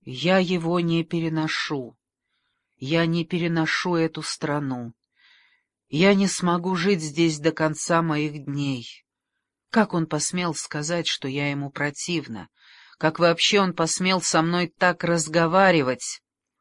Я его не переношу. Я не переношу эту страну. Я не смогу жить здесь до конца моих дней. Как он посмел сказать, что я ему противна? Как вообще он посмел со мной так разговаривать?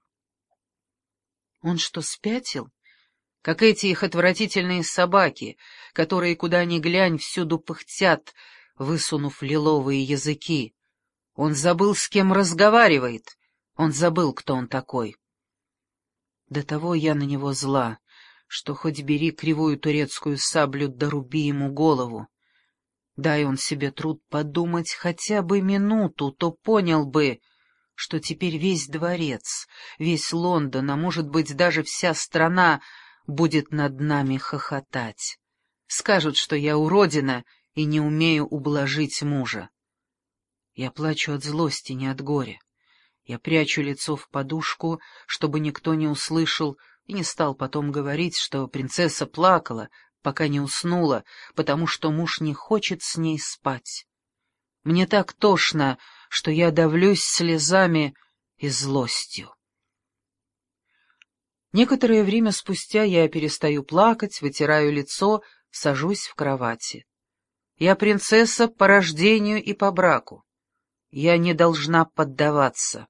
Он что, спятил? Как эти их отвратительные собаки, которые, куда ни глянь, всюду пыхтят, высунув лиловые языки. Он забыл, с кем разговаривает. Он забыл, кто он такой. До того я на него зла, что хоть бери кривую турецкую саблю да руби ему голову. Дай он себе труд подумать хотя бы минуту, то понял бы, что теперь весь дворец, весь Лондон, а может быть даже вся страна будет над нами хохотать. Скажут, что я уродина и не умею ублажить мужа. Я плачу от злости, не от горя. Я прячу лицо в подушку, чтобы никто не услышал, и не стал потом говорить, что принцесса плакала, пока не уснула, потому что муж не хочет с ней спать. Мне так тошно, что я давлюсь слезами и злостью. Некоторое время спустя я перестаю плакать, вытираю лицо, сажусь в кровати. Я принцесса по рождению и по браку. Я не должна поддаваться.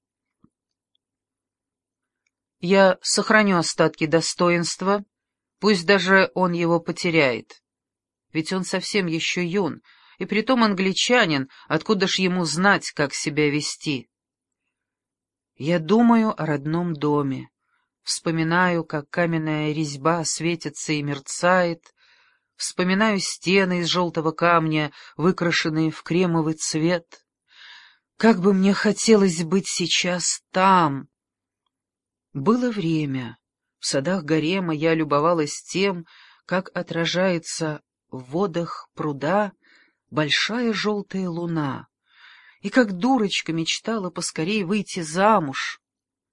Я сохраню остатки достоинства, пусть даже он его потеряет. Ведь он совсем еще юн, и притом англичанин, откуда ж ему знать, как себя вести? Я думаю о родном доме, вспоминаю, как каменная резьба светится и мерцает, вспоминаю стены из желтого камня, выкрашенные в кремовый цвет. Как бы мне хотелось быть сейчас там! Было время. В садах гарема я любовалась тем, как отражается в водах пруда большая желтая луна, и как дурочка мечтала поскорее выйти замуж.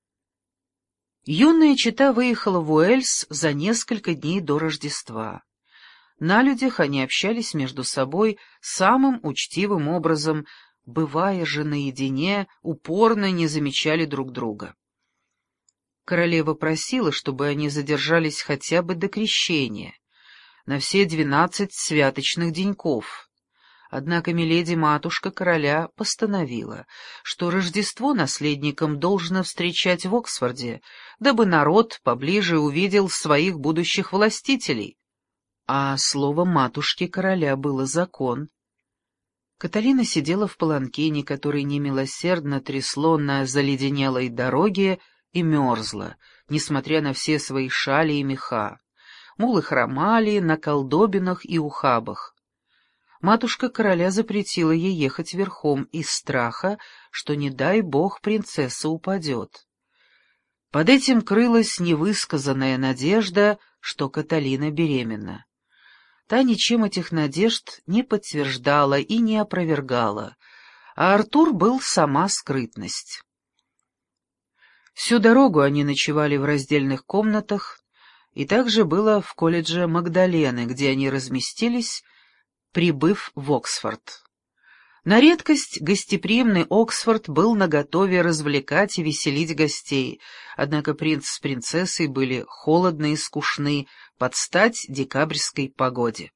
Юная чета выехала в Уэльс за несколько дней до Рождества. На людях они общались между собой самым учтивым образом, бывая же наедине, упорно не замечали друг друга. Королева просила, чтобы они задержались хотя бы до крещения, на все 12 святочных деньков. Однако миледи-матушка короля постановила, что Рождество наследникам должно встречать в Оксфорде, дабы народ поближе увидел своих будущих властителей. А слово матушки короля было закон. Каталина сидела в паланкине, который немилосердно трясло на заледенелой дороге, и мерзла, несмотря на все свои шали и меха. Мулы хромали на колдобинах и ухабах. Матушка короля запретила ей ехать верхом из страха, что, не дай бог, принцесса упадет. Под этим крылась невысказанная надежда, что Каталина беременна. Та ничем этих надежд не подтверждала и не опровергала, а Артур был сама скрытность. Всю дорогу они ночевали в раздельных комнатах, и также было в колледже Магдалены, где они разместились, прибыв в Оксфорд. На редкость гостеприимный Оксфорд был наготове развлекать и веселить гостей, однако принц с принцессой были холодны и скучны под стать декабрьской погоде.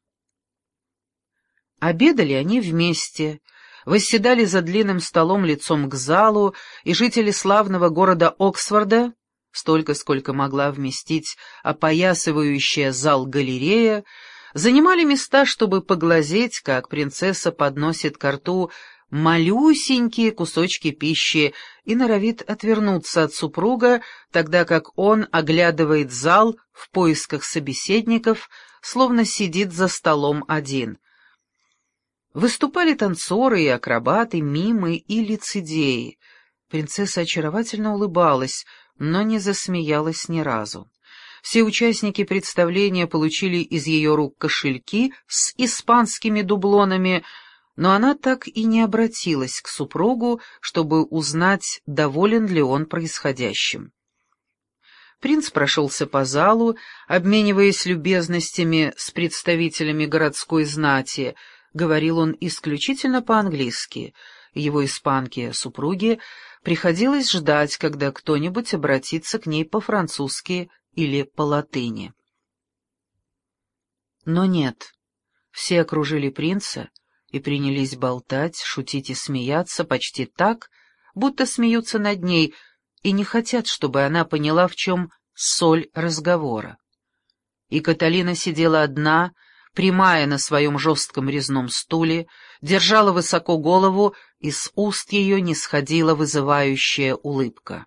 Обедали они вместе, восседали за длинным столом лицом к залу, и жители славного города Оксфорда, столько, сколько могла вместить опоясывающая зал галерея, занимали места, чтобы поглазеть, как принцесса подносит ко рту малюсенькие кусочки пищи и норовит отвернуться от супруга, тогда как он оглядывает зал в поисках собеседников, словно сидит за столом один. Выступали танцоры и акробаты, мимы и лицедеи. Принцесса очаровательно улыбалась, но не засмеялась ни разу. Все участники представления получили из ее рук кошельки с испанскими дублонами, но она так и не обратилась к супругу, чтобы узнать, доволен ли он происходящим. Принц прошелся по залу, обмениваясь любезностями с представителями городской знати. Говорил он исключительно по-английски, его испанке-супруге, приходилось ждать, когда кто-нибудь обратится к ней по-французски или по-латыни. Но нет, все окружили принца и принялись болтать, шутить и смеяться почти так, будто смеются над ней, и не хотят, чтобы она поняла, в чем соль разговора. И Каталина сидела одна, прямая на своем жестком резном стуле, держала высоко голову, и с уст ее не сходила вызывающая улыбка.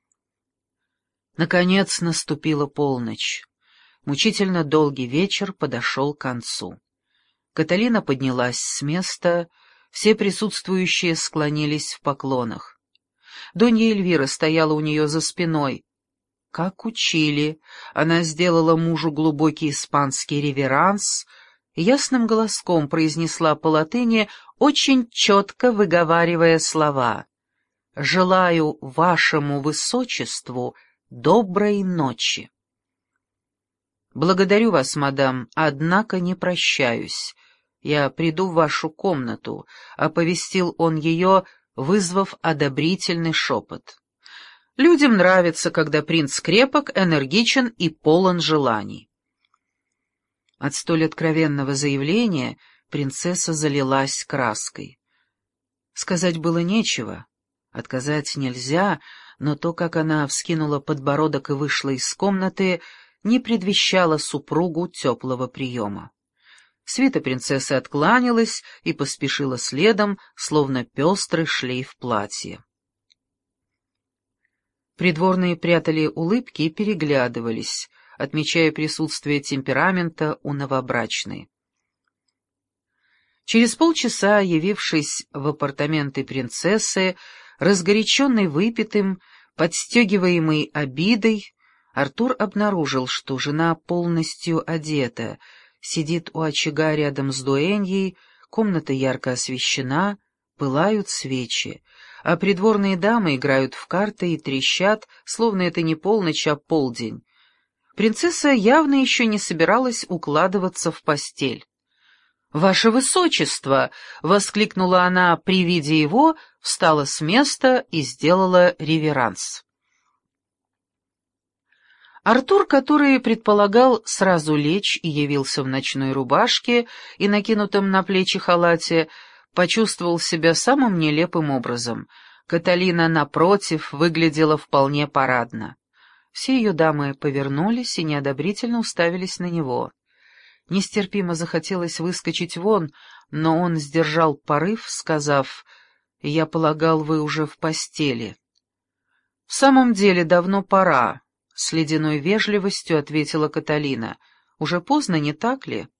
Наконец наступила полночь. Мучительно долгий вечер подошел к концу. Каталина поднялась с места, все присутствующие склонились в поклонах. Донья Эльвира стояла у нее за спиной. Как учили, она сделала мужу глубокий испанский реверанс и ясным голоском произнесла по латыни, очень четко выговаривая слова: «Желаю вашему высочеству доброй ночи». «Благодарю вас, мадам, однако не прощаюсь. Я приду в вашу комнату», — оповестил он ее, вызвав одобрительный шепот. Людям нравится, когда принц крепок, энергичен и полон желаний. От столь откровенного заявления принцесса залилась краской. Сказать было нечего, отказать нельзя, но то, как она вскинула подбородок и вышла из комнаты, не предвещало супругу теплого приема. Свита принцессы откланялась и поспешила следом, словно пестрый шлейф платья. Придворные прятали улыбки и переглядывались, отмечая присутствие темперамента у новобрачной. Через полчаса, явившись в апартаменты принцессы, разгоряченный выпитым, подстегиваемый обидой, Артур обнаружил, что жена полностью одета, сидит у очага рядом с дуэньей, комната ярко освещена, пылают свечи, а придворные дамы играют в карты и трещат, словно это не полночь, а полдень. Принцесса явно еще не собиралась укладываться в постель. «Ваше высочество!» — воскликнула она при виде его, встала с места и сделала реверанс. Артур, который предполагал сразу лечь и явился в ночной рубашке и накинутом на плечи халате, почувствовал себя самым нелепым образом. Каталина, напротив, выглядела вполне парадно. Все ее дамы повернулись и неодобрительно уставились на него. Нестерпимо захотелось выскочить вон, но он сдержал порыв, сказав: «Я полагал, вы уже в постели». «В самом деле, давно пора», — с ледяной вежливостью ответила Каталина. «Уже поздно, не так ли?»